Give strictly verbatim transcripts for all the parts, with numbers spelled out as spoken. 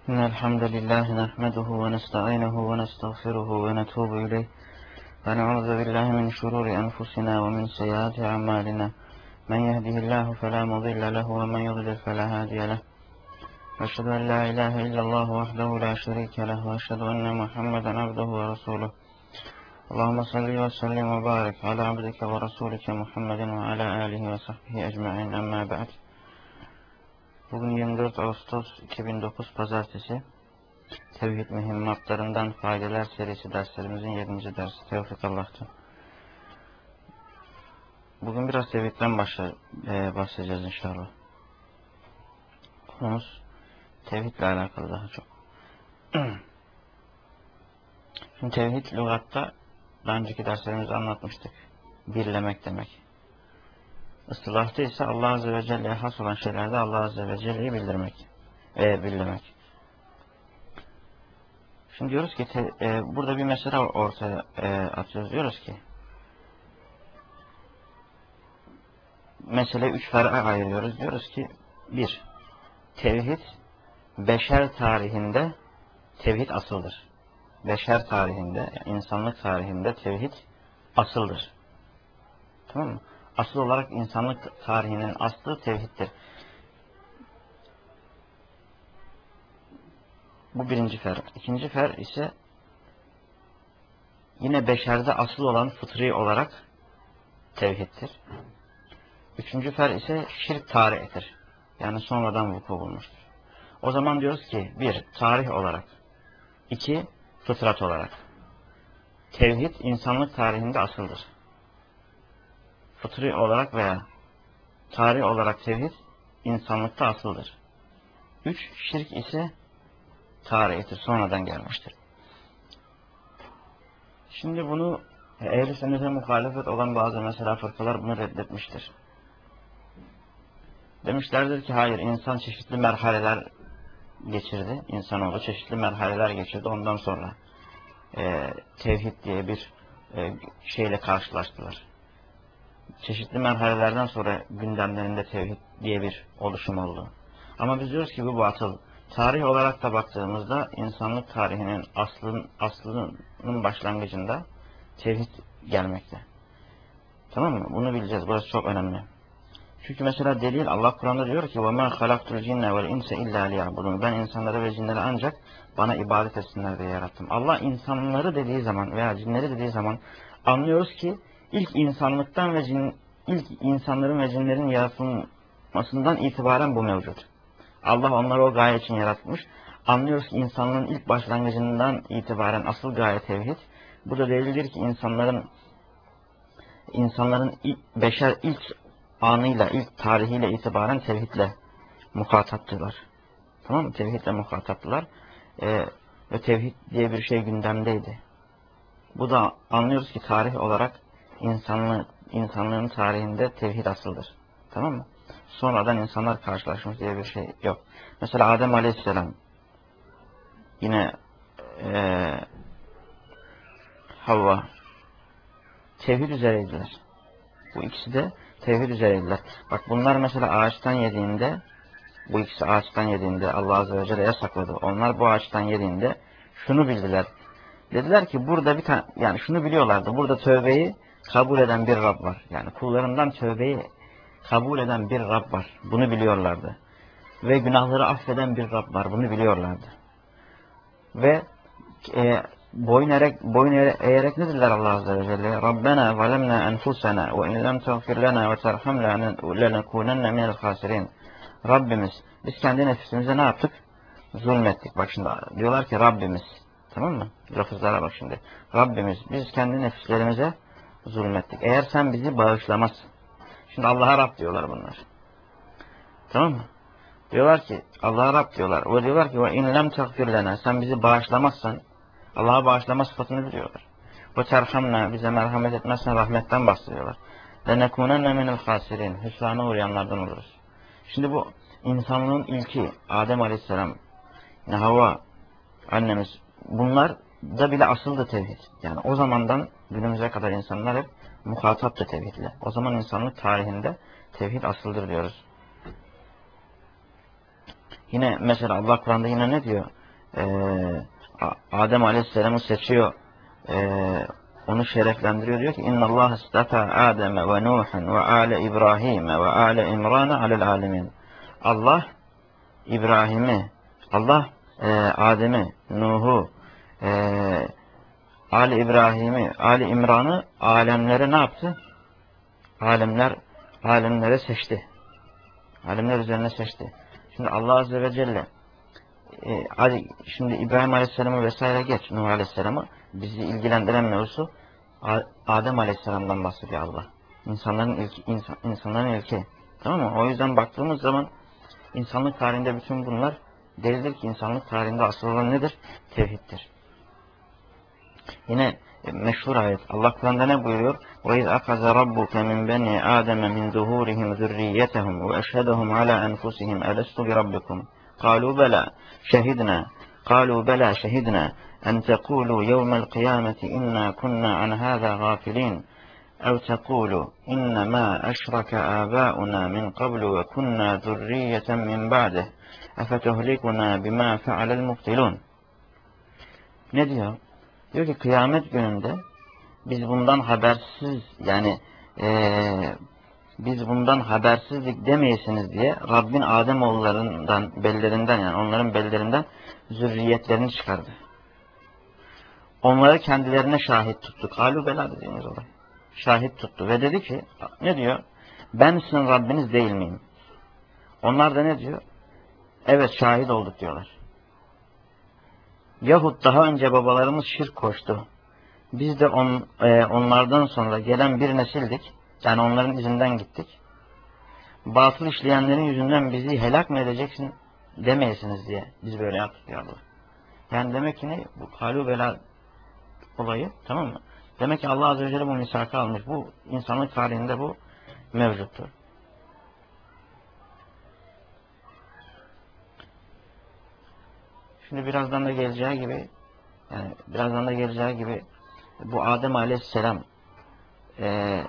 إن الحمد لله نحمده ونستعينه ونستغفره ونتوب إليه ونعوذ بالله من شرور أنفسنا ومن سيئات أعمالنا من يهده الله فلا مضل له ومن يضلل فلا هادي له وأشهد أن لا إله إلا الله وحده لا شريك له وأشهد أن محمدا عبده ورسوله اللهم صل وسلم وبارك على عبدك ورسولك محمد وعلى آله وصحبه أجمعين أما بعد. Bugün yirmi dört Ağustos iki bin dokuz Pazartesi. Tevhid mühimmatlarından faydeler serisi derslerimizin yedinci dersi. Tevfik Allah'tan. Bugün biraz tevhidden başla, e, bahsedeceğiz inşallah. Konumuz tevhidle alakalı daha çok. Şimdi tevhid lügatta daha önceki derslerimizde anlatmıştık. Birlemek demek. Istilahta ise Allah Azze ve Celle'ye has olan şeylerde Allah Azze ve Celle'yi bildirmek. E, birlemek. Şimdi diyoruz ki te, e, burada bir mesele ortaya e, atıyoruz. Diyoruz ki mesele üç fer'e ayırıyoruz. Diyoruz ki bir, tevhid beşer tarihinde tevhid asıldır. Beşer tarihinde, yani insanlık tarihinde tevhid asıldır. Tamam mı? Asıl olarak insanlık tarihinin aslı tevhiddir. Bu birinci fer. İkinci fer ise yine beşerde asıl olan fıtri olarak tevhiddir. Üçüncü fer ise şirk tarihidir. Yani sonradan vuku bulmuştur. O zaman diyoruz ki bir, tarih olarak. İki, fıtrat olarak. Tevhid insanlık tarihinde asıldır. Fıtri olarak veya tarih olarak tevhid insanlıkta asıldır. Üç, şirk ise tarihidir, sonradan gelmiştir. Şimdi bunu ehl-i sünnete muhalefet olan bazı mesela fırkalar bunu reddetmiştir. Demişlerdir ki hayır, insan çeşitli merhaleler geçirdi. İnsanoğlu çeşitli merhaleler geçirdi. Ondan sonra e, tevhid diye bir e, şeyle karşılaştılar. Çeşitli merhalelerden sonra gündemlerinde tevhid diye bir oluşum oldu. Ama biz diyoruz ki bu batıl. Tarih olarak da baktığımızda insanlık tarihinin aslının, aslının başlangıcında tevhid gelmekte. Tamam mı? Bunu bileceğiz. Burası çok önemli. Çünkü mesela delil Allah Kur'an'da diyor ki وَمَا خَلَقْتُ الْجِنَّ وَالْاِنْسَ اِلَّا لِيَعْبُدُونَ Ben insanları ve cinleri ancak bana ibadet etsinler diye yarattım. Allah insanları dediği zaman veya cinleri dediği zaman anlıyoruz ki ilk insanlıktan ve cin, ilk insanların ve cinlerin yaratılmasından itibaren bu mevcut. Allah onları o gaye için yaratmış. Anlıyoruz ki insanlığın ilk başlangıcından itibaren asıl gaye tevhid. Bu da delildir ki insanların insanların ilk, beşer ilk anıyla, ilk tarihiyle itibaren tevhidle muhataptılar. Tamam mı? Tevhidle muhataptılar. Ee, ve tevhid diye bir şey gündemdeydi. Bu da anlıyoruz ki tarih olarak insanlığı, insanlığın tarihinde tevhid asıldır. Tamam mı? Sonradan insanlar karşılaşmış diye bir şey yok. Mesela Adem Aleyhisselam yine ee, Havva tevhid üzereydiler. Bu ikisi de tevhid üzereydiler. Bak bunlar mesela ağaçtan yediğinde, bu ikisi ağaçtan yediğinde Allah Azze ve Celle yasakladı. Onlar bu ağaçtan yediğinde şunu bildiler. Dediler ki burada bir tane, yani şunu biliyorlardı. Burada tövbeyi kabul eden bir Rab var. Yani kullarından tövbeyi kabul eden bir Rab var. Bunu biliyorlardı. Ve günahları affeden bir Rab var. Bunu biliyorlardı. Ve e, boyun eğerek, boyun eğerek ne dediler Allah Azze ve Celle? Rabbena zalemna enfusena ve in lem tağfir lana ve terhamna lenekunenne minel khasirin. Rabbimiz, biz kendi nefsimize ne yaptık? Zulmettik. Bak şimdi diyorlar ki Rabbimiz. Tamam mı? Lafızlara bak şimdi. Rabbimiz, biz kendi nefislerimize zulmettik. Eğer sen bizi bağışlamazsın. Şimdi Allah'a Rab diyorlar bunlar. Tamam mı? Diyorlar ki Allah'a Rab diyorlar. O diyorlar ki ve in lem tağfir lana, sen bizi bağışlamazsan, Allah'a bağışlama sıfatını biliyorlar. Ve terhamna, bize merhamet etmezsen rahmetten bahsediyorlar. Lenekunenne minel khasirin, hüsrana uğrayanlardan oluruz. Şimdi bu insanlığın ilki Adem Aleyhisselam, Havva annemiz, bunlar da bile asıldı tevhid. Yani o zamandan günümüze kadar insanlar hep muhataptı tevhidle. O zaman insanlık tarihinde tevhid asıldır diyoruz. Yine mesela Allah Kur'an'da yine ne diyor? Ee, Adem Aleyhisselam'ı seçiyor. Ee, onu şereflendiriyor. Diyor ki İnna Allah istafa Adem ve Nuhan ve ale İbrahim ve ale İmran alel alemin. Allah İbrahim'i, Allah e, Adem'i, Nuh'u, e, Ali İbrahim'i, Ali İmran'ı alemlere ne yaptı? Alemler, alemlere seçti. Alemler üzerine seçti. Şimdi Allah Azze ve Celle e, hadi şimdi İbrahim Aleyhisselam'ı vesaire geç, Nuh Aleyhisselam'ı, bizi ilgilendiren mevzu Adem Aleyhisselam'dan bahsediyor Allah. İnsanların ilki, insan, insanların ilki. Tamam mı? O yüzden baktığımız zaman insanlık tarihinde bütün bunlar delildir ki insanlık tarihinde asıl olan nedir? Tevhiddir. Yine meşhur ayet. Allah Kur'an'da ne buyuruyor? وَاِذْ أَخَذَ رَبُّكَ مِنْ بَنِي آدَمَ مِنْ ظُهُورِهِمْ ذُرِّيَّتَهُمْ وَأَشْهَدَهُمْ عَلَى أَنْفُسِهِمْ أَلَسْتُ بِرَبِّكُمْ قَالُوا بَلَى شَهِدْنَا قَالُوا بَلَى شَهِدْنَا أَنْ تَقُولُوا يَوْمَ الْقِيَامَةِ إِنَّا كُنَّا عَنْ هَذَا غَافِلِينَ أَوْ تَقُولُوا إِنَّمَا أَشْرَكَ آبَاؤُنَا مِنْ قَبْلُ وَكُنَّا ذُرِّيَّةً مِنْ بَعْدِهِ أَفَتُهْلِكُنَا بِمَا فَعَلَ الْمُبْطِلُونَ. Ne diyor? Diyor ki kıyamet gününde biz bundan habersiz yani ee, biz bundan habersizlik demeyesiniz diye Rabbin Ademoğullarından, bellerinden yani onların bellerinden zürriyetlerini çıkardı. Onları kendilerine şahit tuttu. Kalu bela dediğimiz olay. Şahit tuttu ve dedi ki ne diyor? Ben sizin Rabbiniz değil miyim? Onlar da ne diyor? Evet şahit olduk diyorlar. Yahut daha önce babalarımız şirk koştu. Biz de on, e, onlardan sonra gelen bir nesildik. Yani onların izinden gittik. Batıl işleyenlerin yüzünden bizi helak mı edeceksin demeyesiniz diye biz böyle yaptık ya Allah. Yani demek ki ne? Bu halu bela olayı, tamam mı? Demek ki Allah Azze ve Celle bu misakı almış. Bu insanlık tarihinde bu mevcuttur. Şimdi birazdan da geleceği gibi yani birazdan da geleceği gibi bu Adem Aleyhisselam e,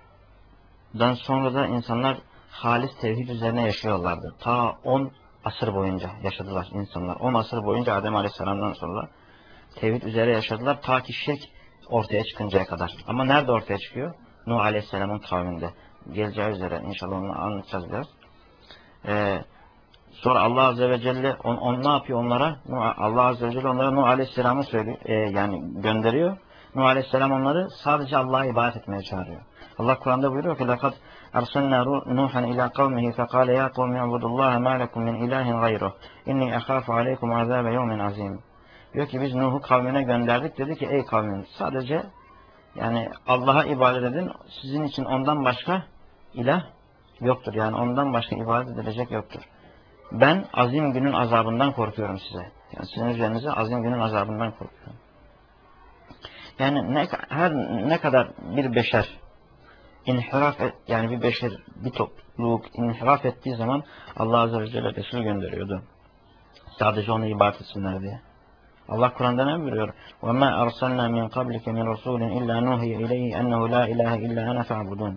dan sonra da insanlar halis tevhid üzerine yaşıyorlardı. Ta on asır boyunca yaşadılar insanlar. on asır boyunca Adem Aleyhisselam'dan sonra tevhid üzere yaşadılar. Ta ki şirk ortaya çıkıncaya kadar. Ama nerede ortaya çıkıyor? Nuh Aleyhisselam'ın kavminde. Geleceği üzere inşallah onu anlatacağız biraz. Ee, sonra Allah Azze ve Celle on, on ne yapıyor onlara? Allah Azze ve Celle onlara Nuh Aleyhisselam'ı söylüyor. E, yani gönderiyor. Nuh Aleyhisselam onları sadece Allah'a ibadet etmeye çağırıyor. Allah Kur'an'da buyuruyor ki لَقَدْ أَرْسَلْنَا نُوحًا إِلَى قَوْمِهِ فَقَالَ يَا قَوْمِ اعْبُدُوا اللّٰهَ مَا لَكُمْ مِنْ إِلَٰهٍ غَيْرُهُ اِنِّي أَخَافُ عَلَيْكُمْ عَذَابَ يَوْمٍ عَظِيمٍ. Diyor ki biz Nuh'u kavmine gönderdik. Dedi ki ey kavmim sadece yani Allah'a ibadet edin. Sizin için ondan başka ilah yoktur. Yani ondan başka ibadet edilecek yoktur. Ben azim günün azabından korkuyorum size. Yani sizin üzerinize azim günün azabından korkuyorum. Yani ne, her ne kadar bir beşer inhiraf et, yani bir beşer, bir topluluk inhiraf ettiği zaman Allah Azze ve Celle Resul gönderiyordu. Sadece onu ibadet etsinler diye. Allah Kur'an'da ne buyuruyor? وَمَا أَرْسَلْنَا مِنْ قَبْلِكَ مِنْ رَسُولٍ إِلَّا نُوحِيَ إِلَيْهِ أَنَّهُ لَا إِلَٰهَ إِلَّا أَنَا فَاعْبُدُونَ.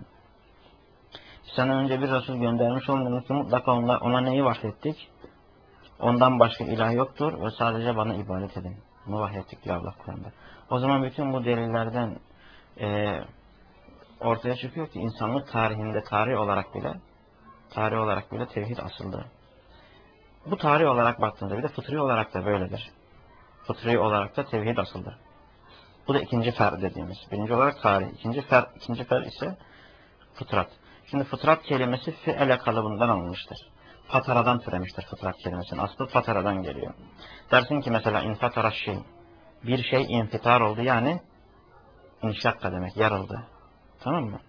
Senden önce bir Resul göndermiş olmadığımız mutlaka ona, ona neyi vahyettik? Ondan başka ilah yoktur ve sadece bana ibadet edin. Bunu vahyettik diyor Allah Kur'an'da. O zaman bütün bu delillerden e, ortaya çıkıyor ki insanlık tarihinde tarih olarak bile tarih olarak bile tevhid asıldı. Bu tarih olarak baktığında bir de fıtri olarak da böyledir. Fıtri olarak da tevhid asıldı. Bu da ikinci fer dediğimiz. Birinci olarak tarih. İkinci fer, ikinci fer ise fıtrat. Şimdi fıtrat kelimesi fiile kalıbından alınmıştır. Fataradan türemiştir fıtrat kelimesinin. Aslı fataradan geliyor. Dersin ki mesela infatara şey. Bir şey infitar oldu yani inşakka demek. Yarıldı. Tamam mı?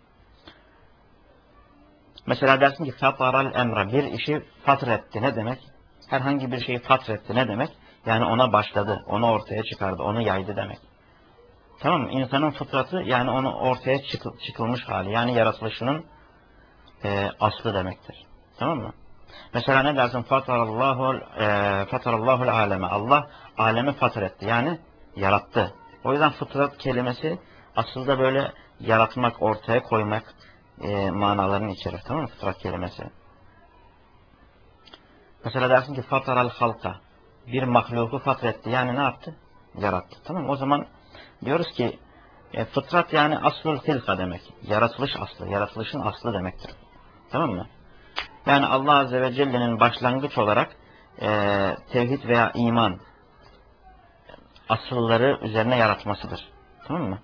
Mesela dersin ki fataral emra. Bir işi fatretti. Ne demek? Herhangi bir şeyi fatretti. Ne demek? Yani ona başladı. Onu ortaya çıkardı. Onu yaydı demek. Tamam mı? İnsanın fıtratı yani onu ortaya çıkı, çıkılmış hali. Yani yaratılışının e, aslı demektir. Tamam mı? Mesela ne dersin? Fatarallahu e, fatarallahu aleme. Allah alemi fatır etti. Yani yarattı. O yüzden fıtrat kelimesi aslında böyle yaratmak, ortaya koymak e, manalarını içerir. Tamam mı? Fıtrat kelimesi. Mesela dersin ki fataral halka, bir mahluku fatretti. Yani ne yaptı? Yarattı. Tamam. O zaman diyoruz ki e, fıtrat yani aslul hilka demek. Yaratılış aslı. Yaratılışın aslı demektir. Tamam mı? Yani Allah Azze ve Celle'nin başlangıç olarak e, tevhid veya iman asılları üzerine yaratmasıdır. Tamam mı?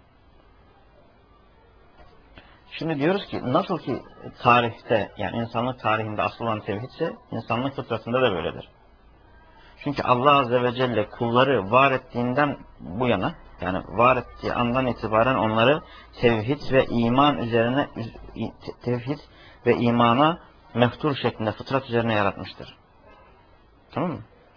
Şimdi diyoruz ki nasıl ki tarihte, yani insanlık tarihinde asıl olan tevhidse insanlık fıtratında da böyledir. Çünkü Allah Azze ve Celle kulları var ettiğinden bu yana, yani var ettiği andan itibaren onları tevhid ve iman üzerine, tevhid ve imana meftur şeklinde fıtrat üzerine yaratmıştır. Tamam mı?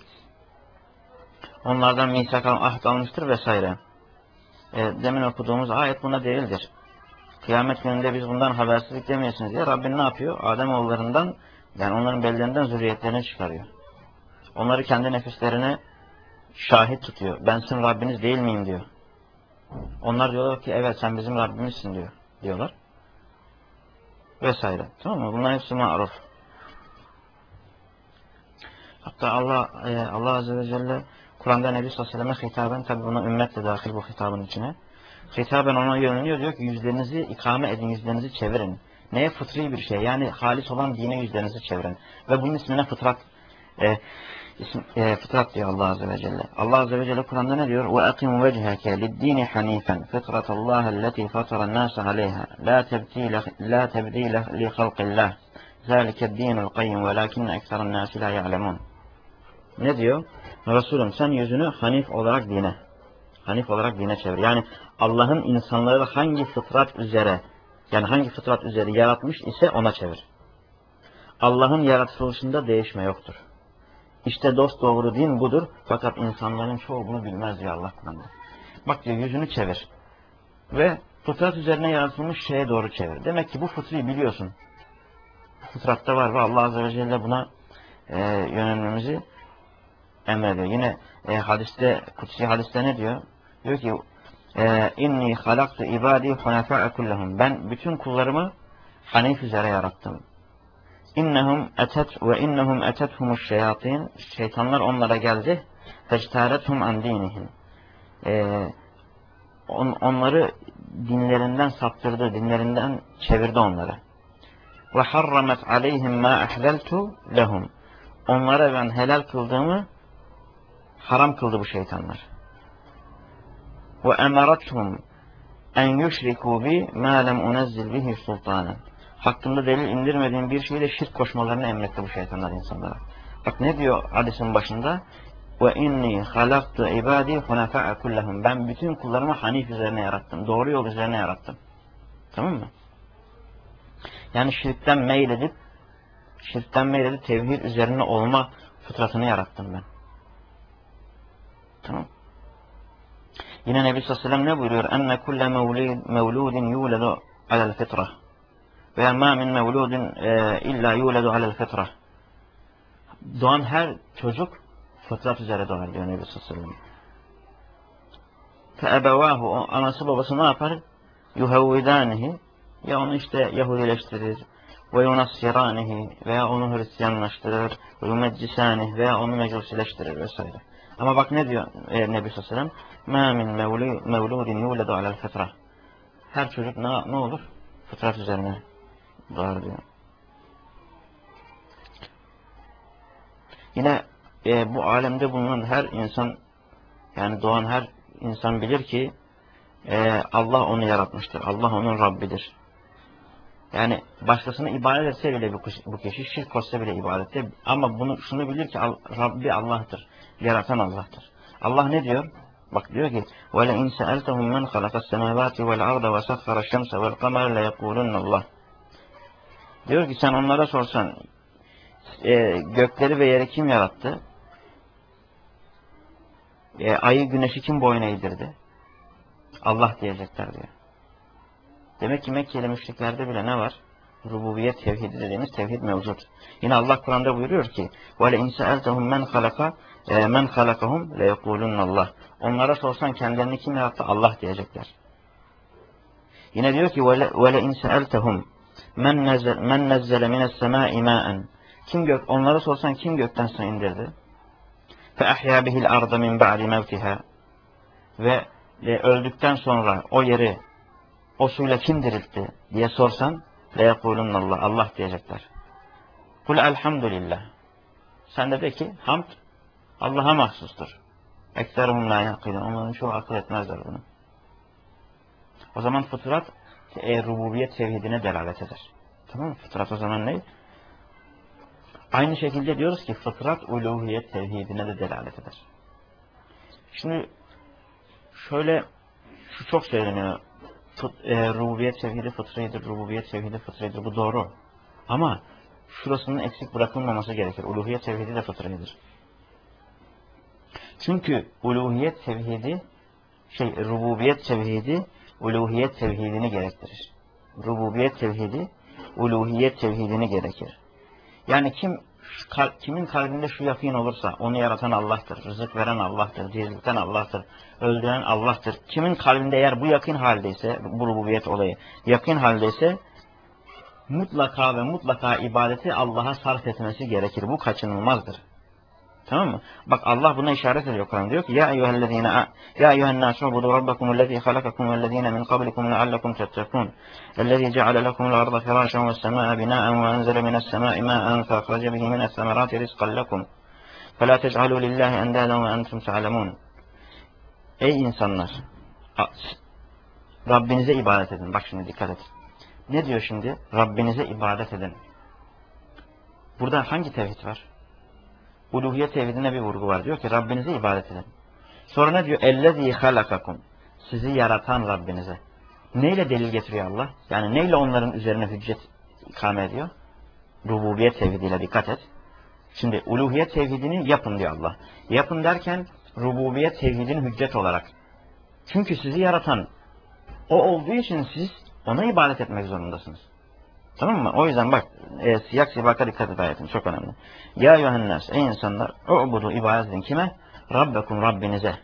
Onlardan misak ahd almıştır vesaire. E, demin okuduğumuz ayet buna delildir. Kıyamet gününde biz bundan habersizlik demeyesiniz diye Rabbin ne yapıyor? Ademoğullarından, yani onların bellerinden zürriyetlerini çıkarıyor. Onları kendi nefislerine şahit tutuyor. Ben sizin Rabbiniz değil miyim diyor. Onlar diyorlar ki evet sen bizim Rabbimizsin diyor. Diyorlar. Vesaire. Tamam mı? Bunlar hepsi ma'ruf. Hatta Allah e, Allah Azze ve Celle Kur'an'da Nebi sallallahu aleyhi ve sellem'e hitaben, tabi buna ümmet de dahil bu hitabın içine. Hitaben ona yöneliyor, diyor ki yüzlerinizi ikame edin, yüzlerinizi çevirin. Neye? Fıtri bir şey. Yani halis olan dine yüzlerinizi çevirin. Ve bunun ismine fıtrat e, isim, e, fıtrat diyor Allah Azze ve Celle. Allah Azze ve Celle Kur'an'da ne diyor? وَاَقِمْ وَجْهَكَ لِلدِّينِ حَن۪يفًا فِطْرَةَ اللّٰهَ الَّتِي فَطَرَ النَّاسَ عَلَيْهَا لَا تَبْد۪يلَ لِخَلْقِ اللّٰهِ ذَٰلِكَ الدِّينُ الْقَيِّمُ وَلَكِنَّ اَكْثَرَ النَّاسِ لَا يَعْلَمُونَ. Ne diyor? Resulüm sen yüzünü hanif olarak dine, hanif olarak dine çevir. Yani Allah'ın insanları hangi fıtrat üzere, yani hangi fıtrat üzere yaratmış ise ona çevir. Allah'ın yaratılışında değişme yoktur. İşte dost doğru din budur. Fakat insanların çoğu bunu bilmez diyor Allah Kur'an'da. Bak diyor yüzünü çevir. Ve fıtrat üzerine yaratılmış şeye doğru çevir. Demek ki bu fıtrayı biliyorsun. Fıtratta var ve Allah Azze ve Celle buna e, yönelmemizi emrediyor. Yine e, hadiste, kutsi hadiste ne diyor? Diyor ki inni halaktu ibadi hunafa'a kullahum. Ben bütün kullarımı hanif üzere yarattım. İnnehum etet ve innehum etethumuş şeyatin. Şeytanlar onlara geldi. Fectarethum an dinihim. Ee, on, onları dinlerinden saptırdı, dinlerinden çevirdi onları. Ve harramet aleyhim ma ahlaltu lehum. Onlara ben helal kıldığımı haram kıldı bu şeytanlar. Ve emarathum en yüşriku bi ma lem unezzil bihi sultanen. Hakkında delil indirmediğim bir şeyle şirk koşmalarını emretti bu şeytanlar insanlara. Bak ne diyor hadisin başında? Ve inni halaktu ibadi hunafa'a kullahum. Ben bütün kullarımı hanif üzerine yarattım. Doğru yol üzerine yarattım. Tamam mı? Yani şirkten meyledip şirkten meyledip tevhid üzerine olma fıtratını yarattım ben. Tamam. Yine Nebi sallallahu aleyhi ve sellem ne buyuruyor? Enne kulle mevludin yuledu alel fitrah. Ve ma min mevludin illa yuledu alel fitrah. Doğan her çocuk fıtrat üzere doğar diyor Nebi sallallahu aleyhi ve sellem. Feebevahu, anası babası ne yapar? Yuhevvidanihi, ya onu işte Yahudileştirir. Ve yunassiranihi, veya onu Hristiyanlaştırır. Ve yumeccisanihi, veya onu mecusileştirir vesaire. Ama bak ne diyor e, Nebi sallallahu aleyhi ve sellem? Ma min mevludin yuledu alel fitrah. Her çocuk ne, ne olur? Fıtrat üzerine doğar diyor. Yine e, bu alemde bulunan her insan, yani doğan her insan bilir ki e, Allah onu yaratmıştır. Allah onun Rabbidir. Yani başkasına ibadet etse bile bu, bu kişi şirk koşsa bile ibadette, ama bunu şunu bilir ki Rabbi Allah'tır. Yaratan Allah'tır. Allah ne diyor? Bak diyor ki وَلَاِنْ سَأَلْتَهُمْ مَنْ خَلَقَ السَّمَاوَاتِ وَالْعَرْضَ وَسَخَّرَ الشَّمْسَ وَالْقَمَرَ لَيَقُولُنَّ اللّٰهِ. Diyor ki sen onlara sorsan e, gökleri ve yeri kim yarattı? E, ayı güneşi kim boyuna eğdirdi? Allah diyecekler diyor. Demek ki Mekkeli müşriklerde bile ne var? Rububiyet tevhidi dediğimiz tevhid mevcut. Yine Allah Kur'an'da buyuruyor ki وَلَاِنْ سَأَلْتَهُمْ مَنْ خَلَقَ مَنْ خَلَقَهُمْ لَيَقُولُنَّ اللّٰهِ. Onlara sorsan kendilerini kim yarattı? Allah diyecekler. Yine diyor ki وَلَاِنْ سَأَلْتَهُمْ مَنْ نَزَّلَ مِنَ السَّمَاءِ مَاءً Kim gök, onlara sorsan kim gökten su indirdi? Fe ahya bihil arda min ba'di mevtiha. Ve e, öldükten sonra o yeri o suyla kim diriltti diye sorsan leyekulunallah, Allah diyecekler. Kul elhamdülillah. Sen de de ki hamd Allah'a mahsustur. Ekseruhum la yakilun. Onların çoğu akıl etmezler bunu. O zaman fıtrat e, rububiyet tevhidine delalet eder. Tamam mı? Fıtrat o zaman ne? Aynı şekilde diyoruz ki fıtrat uluhiyet tevhidine de delalet eder. Şimdi şöyle şu çok söyleniyor. Fıt, e, rububiyet tevhidi fıtridir, rububiyet tevhidi fıtridir. Bu doğru. Ama şurasının eksik bırakılmaması gerekir. Uluhiyet tevhidi de fıtridir. Çünkü uluhiyet tevhidi şey rububiyet tevhidi uluhiyet tevhidini gerektirir. Rububiyet tevhidi uluhiyet tevhidini gerekir. Yani kim kal, kimin kalbinde şu yakin olursa onu yaratan Allah'tır, rızık veren Allah'tır, dirilten Allah'tır, öldüren Allah'tır. Kimin kalbinde eğer bu yakin haldeyse, bu rububiyet olayı yakin haldeyse mutlaka ve mutlaka ibadeti Allah'a sarf etmesi gerekir. Bu kaçınılmazdır. Tamam mı? Bak Allah buna işaret ediyor Kur'an. Diyor ki ya eyyühellezine ya eyyühennâsû budu rabbakumüllezî halakakum vellezîne min kablikum leallekum tettekûn. Ellezî ceale lekumul arda firâşen vessemâe binâen ve enzele minessemâi mâen feahrece bihi minessemerâti rizqan lekum. Felâ tec'alû lillâhi endâden ve entum te'alemûn. Ey insanlar! Rabbinize ibadet edin. Bak şimdi dikkat et. Ne diyor şimdi? Rabbinize ibadet edin. Burada hangi tevhid var? Uluhiyet tevhidine bir vurgu var. Diyor ki Rabbinize ibadet edin. Sonra ne diyor? Ellezî halakakum. Sizi yaratan Rabbinize. Neyle delil getiriyor Allah? Yani neyle onların üzerine hüccet ikame ediyor? Rububiyet tevhidiyle dikkat et. Şimdi uluhiyet tevhidini yapın diyor Allah. Yapın derken rububiyet tevhidini hüccet olarak. Çünkü sizi yaratan o olduğu için siz ona ibadet etmek zorundasınız. Tamam mı? O yüzden bak e, siyak sibaka dikkat et ayetin. Çok önemli. Ya yuhannas ey insanlar u'budu ibadet edin kime? Rabbekum Rabbinize.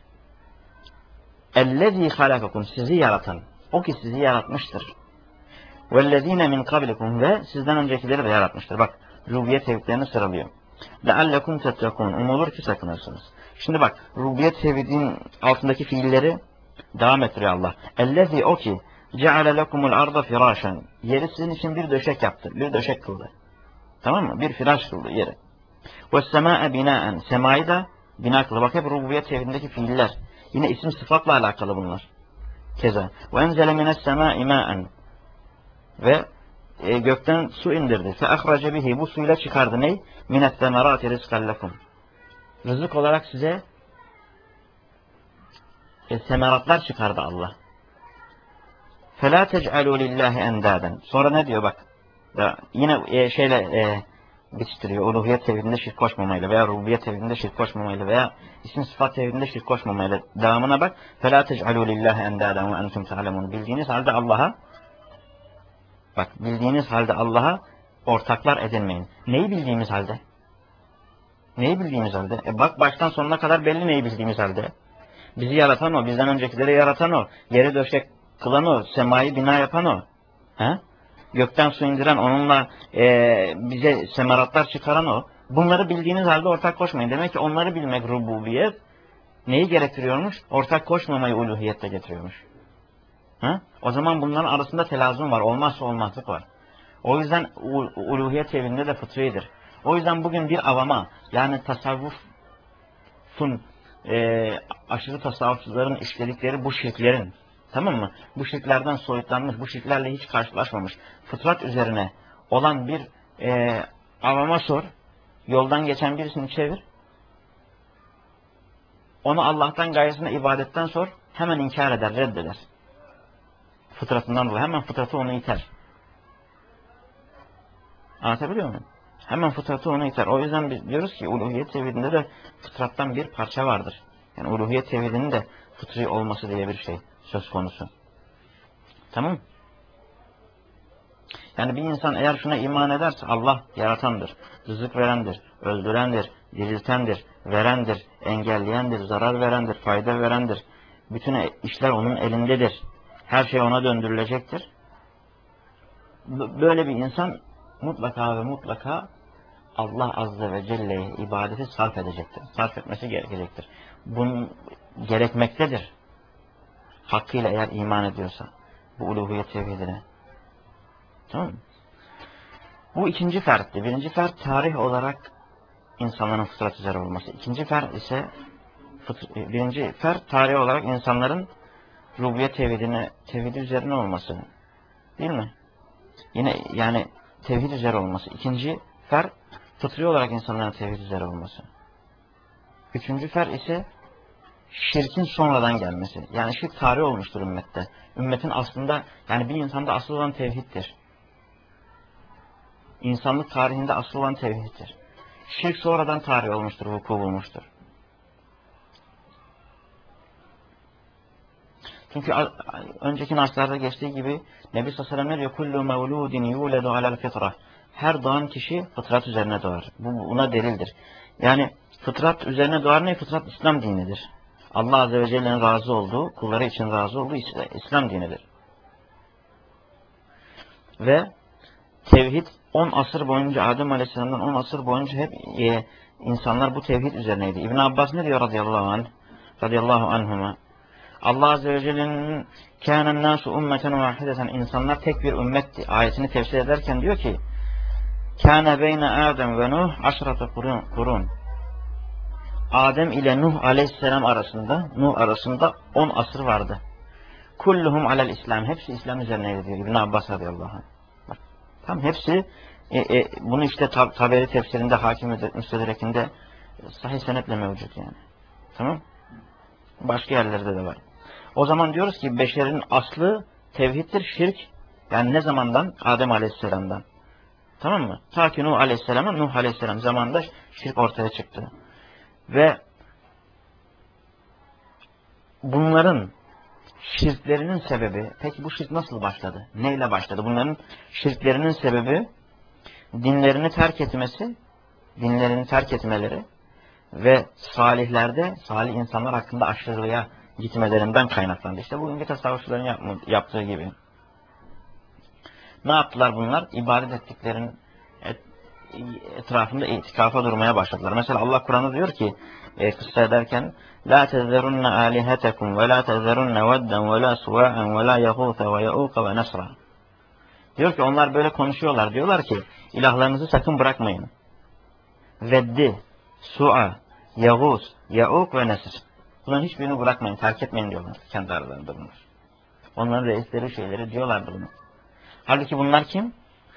Ellezî halakakum sizi yaratan. O ki sizi yaratmıştır. Vellezîne min kablikum ve sizden öncekileri de yaratmıştır. Bak rububiyet tevhidlerini sıralıyor. Leallekum tettekûn. Umulur ki sakınırsınız. Şimdi bak rububiyet tevhidinin altındaki fiilleri devam ettiriyor Allah. Ellezî o ki ceale lekumul arda firâşen. Yeri sizin için bir döşek yaptı. Bir döşek kıldı. Tamam mı? Bir firaş kıldı yeri. Vessemâe binâen. Semayı da bina kıldı. Bak hep rububiyet tevhidindeki fiiller. Yine isim sıfatla alakalı bunlar. Keza. Ve enzele minessemâi mâen. Ve e, gökten su indirdi. Fe ahrece bihi. Bu suyla çıkardı ney? Minessemerâti rizkan lekum. Rızık olarak size e, semeratlar çıkardı Allah. فَلَا تَجْعَلُوا لِلّٰهِ اَنْدَادًا. Sonra ne diyor bak. Da yine e, şeyle e, bitiştiriyor. Uluhiyet tevhidinde şirk koşmamayla veya rububiyet tevhidinde şirk koşmamayla veya isim sıfat tevhidinde şirk koşmamayla. Devamına bak. فَلَا تَجْعَلُوا لِلّٰهِ اَنْدَادًا وَاَنْتُمْ تَعْلَمُونَ. Bildiğiniz halde Allah'a bak bildiğiniz halde Allah'a ortaklar edinmeyin. Neyi bildiğimiz halde? Neyi bildiğimiz halde? E bak baştan sonuna kadar belli neyi bildiğimiz halde. Bizi yaratan o. Bizden öncekileri yaratan o. Yeri döşek kılan o, semayı bina yapan o. He? Gökten su indiren, onunla e, bize semeratlar çıkaran o. Bunları bildiğiniz halde ortak koşmayın. Demek ki onları bilmek rububiyet neyi gerektiriyormuş? Ortak koşmamayı uluhiyette getiriyormuş. He? O zaman bunların arasında telazum var. Olmazsa olmazlık var. O yüzden uluhiyet tevhidinde de fıtridir. O yüzden bugün bir avama yani tasavvufun e, aşırı tasavvufçuların işledikleri bu şirklerin, tamam mı? Bu şirklerden soyutlanmış, bu şirklerle hiç karşılaşmamış, fıtrat üzerine olan bir e, avama sor, yoldan geçen birisini çevir, onu Allah'tan gayesine ibadetten sor, hemen inkar eder, reddeder. Fıtratından dolayı hemen fıtratı onu iter. Anlatabiliyor muyum? Hemen fıtratı onu iter. O yüzden biz diyoruz ki uluhiyet tevhidinde de fıtrattan bir parça vardır. Yani uluhiyet tevhidinin de fıtri olması diye bir şey söz konusu. Tamam. Yani bir insan eğer şuna iman ederse Allah yaratandır, rızık verendir, öldürendir, diriltendir, verendir, engelleyendir, zarar verendir, fayda verendir. Bütün işler onun elindedir. Her şey ona döndürülecektir. Böyle bir insan mutlaka ve mutlaka Allah Azze ve Celle'ye ibadeti sarf edecektir. Sarf etmesi gerekecektir. Bunun gerekmektedir. Hakkıyla eğer iman ediyorsa. Bu uluhiyet tevhidine. Tamam mı? Bu ikinci fertti. Birinci fert tarih olarak insanların fıtrat üzere olması. İkinci fert ise birinci fert tarih olarak insanların rububiyet tevhidine, tevhidi üzerine olması. Değil mi? Yine yani tevhid üzere olması. İkinci fert fıtri olarak insanların tevhid üzere olması. Üçüncü fert ise şirkin sonradan gelmesi. Yani şirk tarih olmuştur ümmette. Ümmetin aslında yani bir insanda asıl olan tevhiddir. İnsanlık tarihinde asıl olan tevhiddir. Şirk sonradan tarih olmuştur, vuku bulmuştur. Çünkü önceki naslarda geçtiği gibi Nebi sallallahu aleyhi ve sellem ne diyor? Kullu mevludin yuledu alel fitra. Her doğan kişi fıtrat üzerine doğar. Bu buna delildir. Yani fıtrat üzerine doğar ne? Fıtrat İslam dinidir. Allah Azze ve Celle'nin razı olduğu, kulları için razı olduğu İslam dinidir. Ve tevhid on asır boyunca Adem Aleyhisselam'dan on asır boyunca hep e, insanlar bu tevhid üzerineydi. İbn Abbas ne diyor radıyallahu anh? Radıyallahu anhuma. Allah Azze ve Celle'nin kânen nâsu ummeten vâhideten, insanlar tek bir ümmetti ayetini tefsir ederken diyor ki kâne beyne Adem ve Nuh aşrata kurun. Adem ile Nuh Aleyhisselam arasında Nuh arasında on asır vardı. Kulluhum alel İslam, hepsi İslam üzerineydi diyor İbn Abbas radıyallahu anh. Bak, tam hepsi e, e, bunu işte tab Taberi tefsirinde, Hakim Müstedrek'inde sahih senetle mevcut yani. Tamam? Başka yerlerde de var. O zaman diyoruz ki beşerin aslı tevhiddir, şirk. Yani ne zamandan? Adem Aleyhisselam'dan. Tamam mı? Ta ki Nuh Aleyhisselam'a, Nuh Aleyhisselam zamanında şirk ortaya çıktı. Ve bunların şirklerinin sebebi, peki bu şirk nasıl başladı? Neyle başladı? Bunların şirklerinin sebebi dinlerini terk etmesi, dinlerini terk etmeleri ve salihlerde, salih insanlar hakkında aşırılığa gitmelerinden kaynaklandı. İşte bugünkü tasavvufçuların yaptığı gibi. Ne yaptılar bunlar? İbadet ettiklerinin et, etrafında itikafa durmaya başladılar. Mesela Allah Kur'an'da diyor ki, e, kıssa ederken La tezerunne alihetekum ve la tezerunne vedden ve la suva'en ve la yahûfe ve ya'ûke ve nesra. Diyor ki onlar böyle konuşuyorlar. Diyorlar ki ilahlarınızı sakın bırakmayın. Veddi, Su'a, Yağuz, Ya'ûk ve Nesr. Bunların hiçbirini bırakmayın, terk etmeyin diyorlar. Kendi aralarında bunlar. Onların reisleri şeyleri diyorlardı bunu. Halbuki bunlar kim?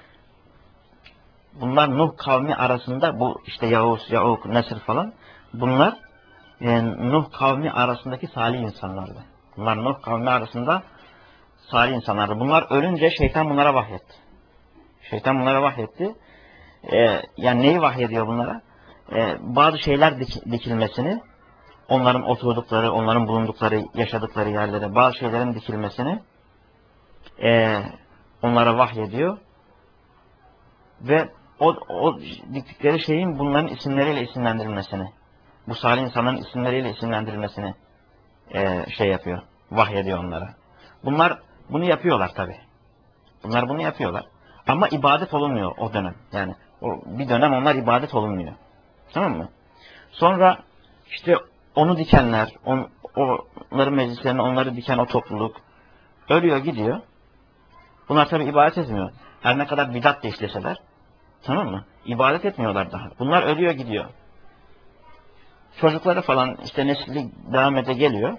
Bunlar Nuh kavmi arasında, bu işte Yağuz, Ya'ûk, Nesr falan. Bunlar e, Nuh kavmi arasındaki salih insanlardı. Bunlar Nuh kavmi arasında salih insanlardı. Bunlar ölünce şeytan bunlara vahyetti. Şeytan bunlara vahyetti. E, yani neyi vahyediyor bunlara? Ee, bazı şeyler dik dikilmesini, onların oturdukları, onların bulundukları, yaşadıkları yerlere bazı şeylerin dikilmesini e, onlara vahyediyor. Ve o, o diktikleri şeyin bunların isimleriyle isimlendirilmesini, bu salih insanların isimleriyle isimlendirilmesini e, şey yapıyor, vahyediyor onlara. Bunlar bunu yapıyorlar tabi. Bunlar bunu yapıyorlar. Ama ibadet olunmuyor o dönem. Yani o, bir dönem onlar ibadet olunmuyor. Tamam mı? Sonra işte onu dikenler, on, onların meclislerine onları diken o topluluk ölüyor gidiyor. Bunlar tabi ibadet etmiyor. Her ne kadar bidat da işleseler, tamam mı? İbadet etmiyorlar daha. Bunlar ölüyor gidiyor. Çocukları falan işte nesli devam ede geliyor.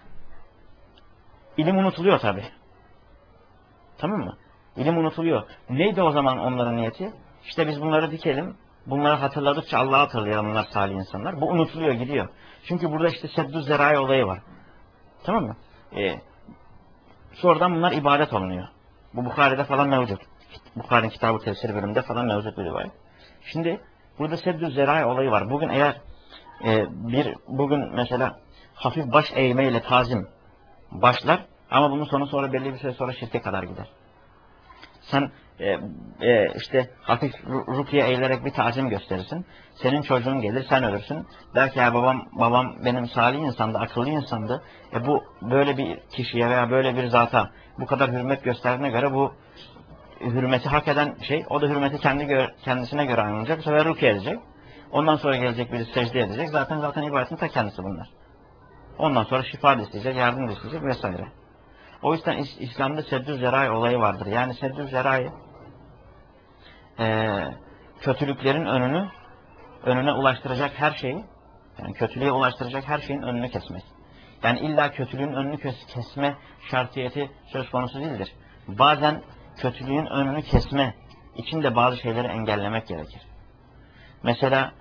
İlim unutuluyor tabi. Tamam mı? İlim unutuluyor. Neydi o zaman onların niyeti? İşte biz bunları dikelim. Bunları hatırladıkça Allah'ı hatırlayalım, bunlar salih insanlar. Bu unutuluyor, gidiyor. Çünkü burada işte seddü zerai olayı var. Tamam mı? Ee, sonradan bunlar ibadet olunuyor. Bu Bukhari'de falan mevcut. Bukhari'nin kitabı tefsir bölümünde falan mevcut bir rivayet. Şimdi burada seddü zerai olayı var. Bugün eğer e, bir bugün mesela hafif baş eğmeyle tazim başlar ama bunun sonu sonra belli bir süre sonra şirke kadar gider. Sen e, e, işte hafif rukiye eğilerek bir tazim gösterirsin. Senin çocuğun gelir, sen ölürsün. Der ki ya babam babam benim salih insandı, akıllı insandı. E bu böyle bir kişiye veya böyle bir zata bu kadar hürmet gösterdiğine göre bu hürmeti hak eden şey, o da hürmeti kendi gö kendisine göre anlayacak. Bu sefer rükû edecek. Ondan sonra gelecek biri secde edecek. Zaten zaten ibadetin ta kendisi bunlar. Ondan sonra şifa da isteyecek, yardım da isteyecek vesaire. O yüzden İs İslam'da seddü zerai olayı vardır. Yani seddü zerai e, kötülüklerin önünü önüne ulaştıracak her şeyi, yani kötülüğe ulaştıracak her şeyin önünü kesmek. Yani illa kötülüğün önünü kesme şartiyeti söz konusu değildir. Bazen kötülüğün önünü kesme için de bazı şeyleri engellemek gerekir. Mesela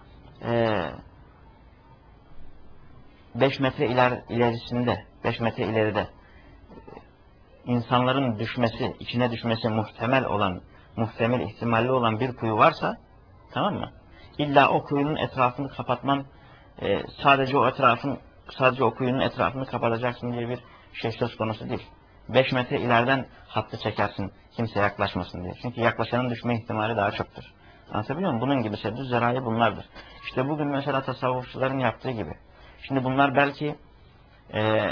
beş metre iler, ilerisinde, beş metre ileride insanların düşmesi, içine düşmesi muhtemel olan, muhtemel ihtimalli olan bir kuyu varsa, tamam mı? İlla o kuyunun etrafını kapatman, e, sadece o etrafın, sadece o kuyunun etrafını kapatacaksın diye bir şey söz konusu değil. beş metre ileriden hattı çekersin kimse yaklaşmasın diye. Çünkü yaklaşanın düşme ihtimali daha çoktur. Anlatabiliyor muyum? Bunun gibi seddü zerai bunlardır. İşte bugün mesela tasavvufçuların yaptığı gibi. Şimdi bunlar belki e,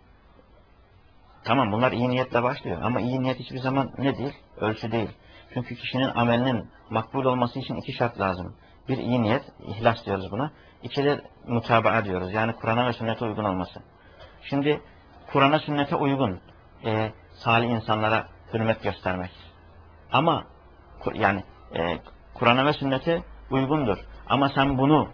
tamam bunlar iyi niyetle başlıyor ama iyi niyet hiçbir zaman ne değil? Ölçü değil. Çünkü kişinin amelinin makbul olması için iki şart lazım. Bir iyi niyet, ihlas diyoruz buna. İki de mutabaa diyoruz. Yani Kur'an'a ve sünnete uygun olması. Şimdi Kur'an'a sünnete uygun e, salih insanlara hürmet göstermek. Ama yani e, Kur'an'a ve sünnete uygundur. Ama sen bunu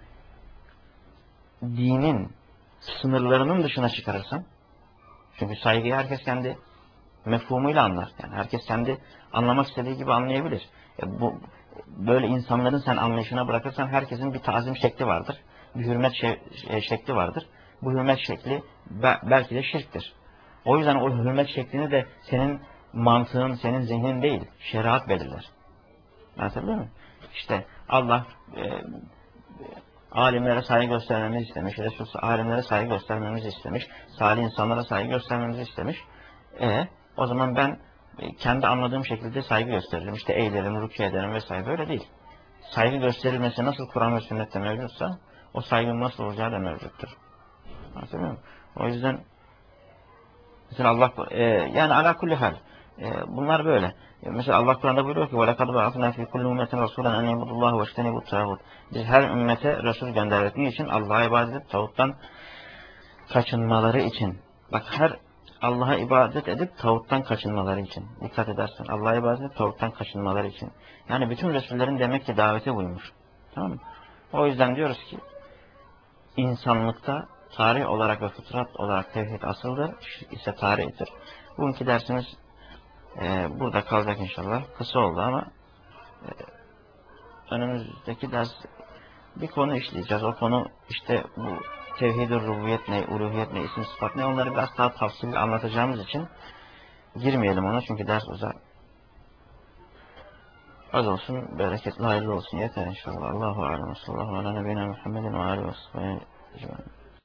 dinin sınırlarının dışına çıkarırsan, çünkü saygıyı herkes kendi mefhumuyla anlar. Yani herkes kendi anlamak istediği gibi anlayabilir. E bu böyle insanların sen anlayışına bırakırsan herkesin bir tazim şekli vardır. Bir hürmet şekli vardır. Bu hürmet şekli belki de şirktir. O yüzden o hürmet şeklini de senin mantığın, senin zihnin değil, şeriat belirler. Anlatabiliyor muyum? İşte Allah e, alimlere saygı göstermemizi istemiş. Resul alimlere saygı göstermemizi istemiş. Salih insanlara saygı göstermemizi istemiş. E o zaman ben kendi anladığım şekilde saygı gösteririm. İşte eğlerim, rükû ederim vesaire. Böyle değil. Saygı gösterilmesi nasıl Kur'an ve sünnette mevcutsa o saygının nasıl olacağı da mevcuttur. Anlatabiliyor muyum? O yüzden mesela Allah e, yani ala kulli hal e, bunlar böyle. E, mesela Allah Kur'an'da buyuruyor ki وَلَقَدْ بَعَثْنَا فِي كُلِّ اُمَّةٍ رَسُولًا اَنْ يَعْبُدُوا اللّٰهَ وَاجْتَنِبُوا الطَّاغُوتَ. Biz her ümmete Resul gönderdik. Niçin? Allah'a ibadet edip tağuttan kaçınmaları için. Bak her Allah'a ibadet edip tağuttan kaçınmaları için. Dikkat edersen. Allah'a ibadet edip tağuttan kaçınmaları için. Yani bütün Resullerin demek ki davete uymuş. Tamam mı? O yüzden diyoruz ki insanlıkta tarih olarak ve fıtrat olarak tevhid asıldır. İşte tarihtir. Bugünkü dersimiz e, burada kalacak inşallah. Kısa oldu ama e, önümüzdeki ders bir konu işleyeceğiz. O konu işte bu tevhid-i rububiyet ne, uluhiyet ne, isim sıfat ne, onları biraz daha tafsili anlatacağımız için girmeyelim ona çünkü ders uzar. Az olsun, bereketli, hayırlı olsun. Yeter inşallah. Allahu alem. Sallallahu ala nebine Muhammedin ve aleyhi ve sellem.